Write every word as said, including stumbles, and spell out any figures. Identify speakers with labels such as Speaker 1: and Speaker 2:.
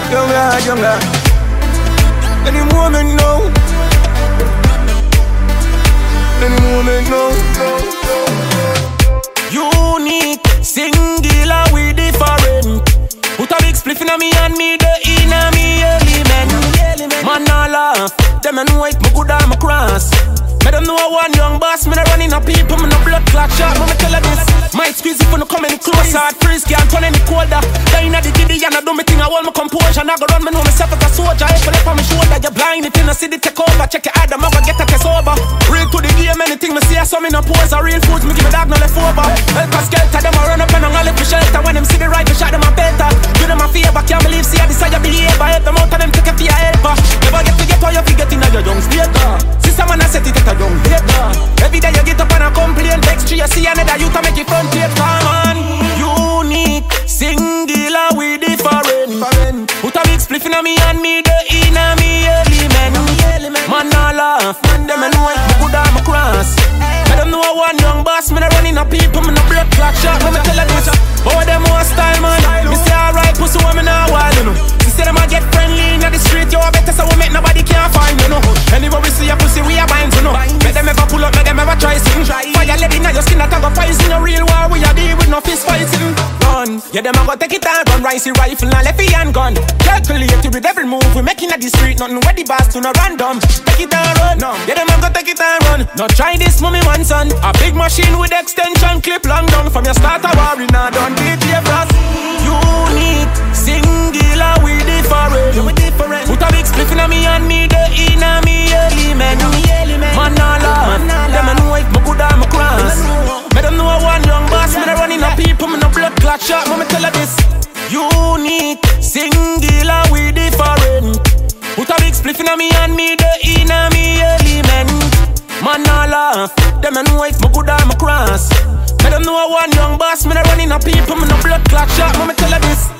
Speaker 1: Young lad, young lad. Any moment now. Any moment now. Unique, singular, we different. Put a big spliff in me and me the inna me element. Man all laugh, them a know it, me good and me cross. Me them know I one young boss, me no running a people, me no blood clot shot. Me me tell her this, might squeeze if you no come any closer. Hard freeze can't turn any colder. Dying at the giddy and I do me thing, I hold my composure. Now go run, me know myself as a soldier. If you left on my shoulder, you're blind. If you no see the take over, check your eye, I'm gonna get a test over. Real to the game, anything me see, I saw me no pose. A real foods, me give me dog no left over. Help a skelter, them a run up and I'm gonna for shelter. When them see the right, we shot them a better. Do them a favor, can't believe, see I decide your behavior. Help them out of them, take a fear helper. Never get to get how you forget in your young state. Sister man, I set it at a young date. Every day you get up and I complain. Text to you, see another youth to make it front tape. Come on, unique, singular, we different. Put a big spliff in me and me the inna me element. Man all laugh, man them a know it, me good and me cross. Me them know I one young boss, me no running a people, me no blood clot shot. Me me tell her this, how them more style man. Me say alright, pussy woman a while you know. She say them a get friendly inna the street, you a better so we make nobody can't find you know. Anyway we see a pussy we a bind you know. Make them ever pull up, make them ever try sing. Fire lady inna your skin that a go poison. A real war we a deal with no fist fighting. Gun, yeah them a go take it and run. Ricey rifle and left hand gun. Calculated with every move we make inna the street. Nothing where the boss do no random. Take it and run, no. Yeah them a go take it and run. Now try this mummy man son. A big machine with extension clip long down. From your start a war in a done D J Frost. Unique, singular, we different. We different. Put a big spliff inna me and me the inna me element. Man all laugh, them a know it, me good and me cross. Me them know I one young boss, me no running a people, me no blood clot shot. Me me tell her this, unique, singular, we different. Put a big spliff inna me and me the inna me element. Man all laugh, them a know it, me good and me cross. Me them know I one young boss, me no running a people, me no blood clot shot. Me me tell her this.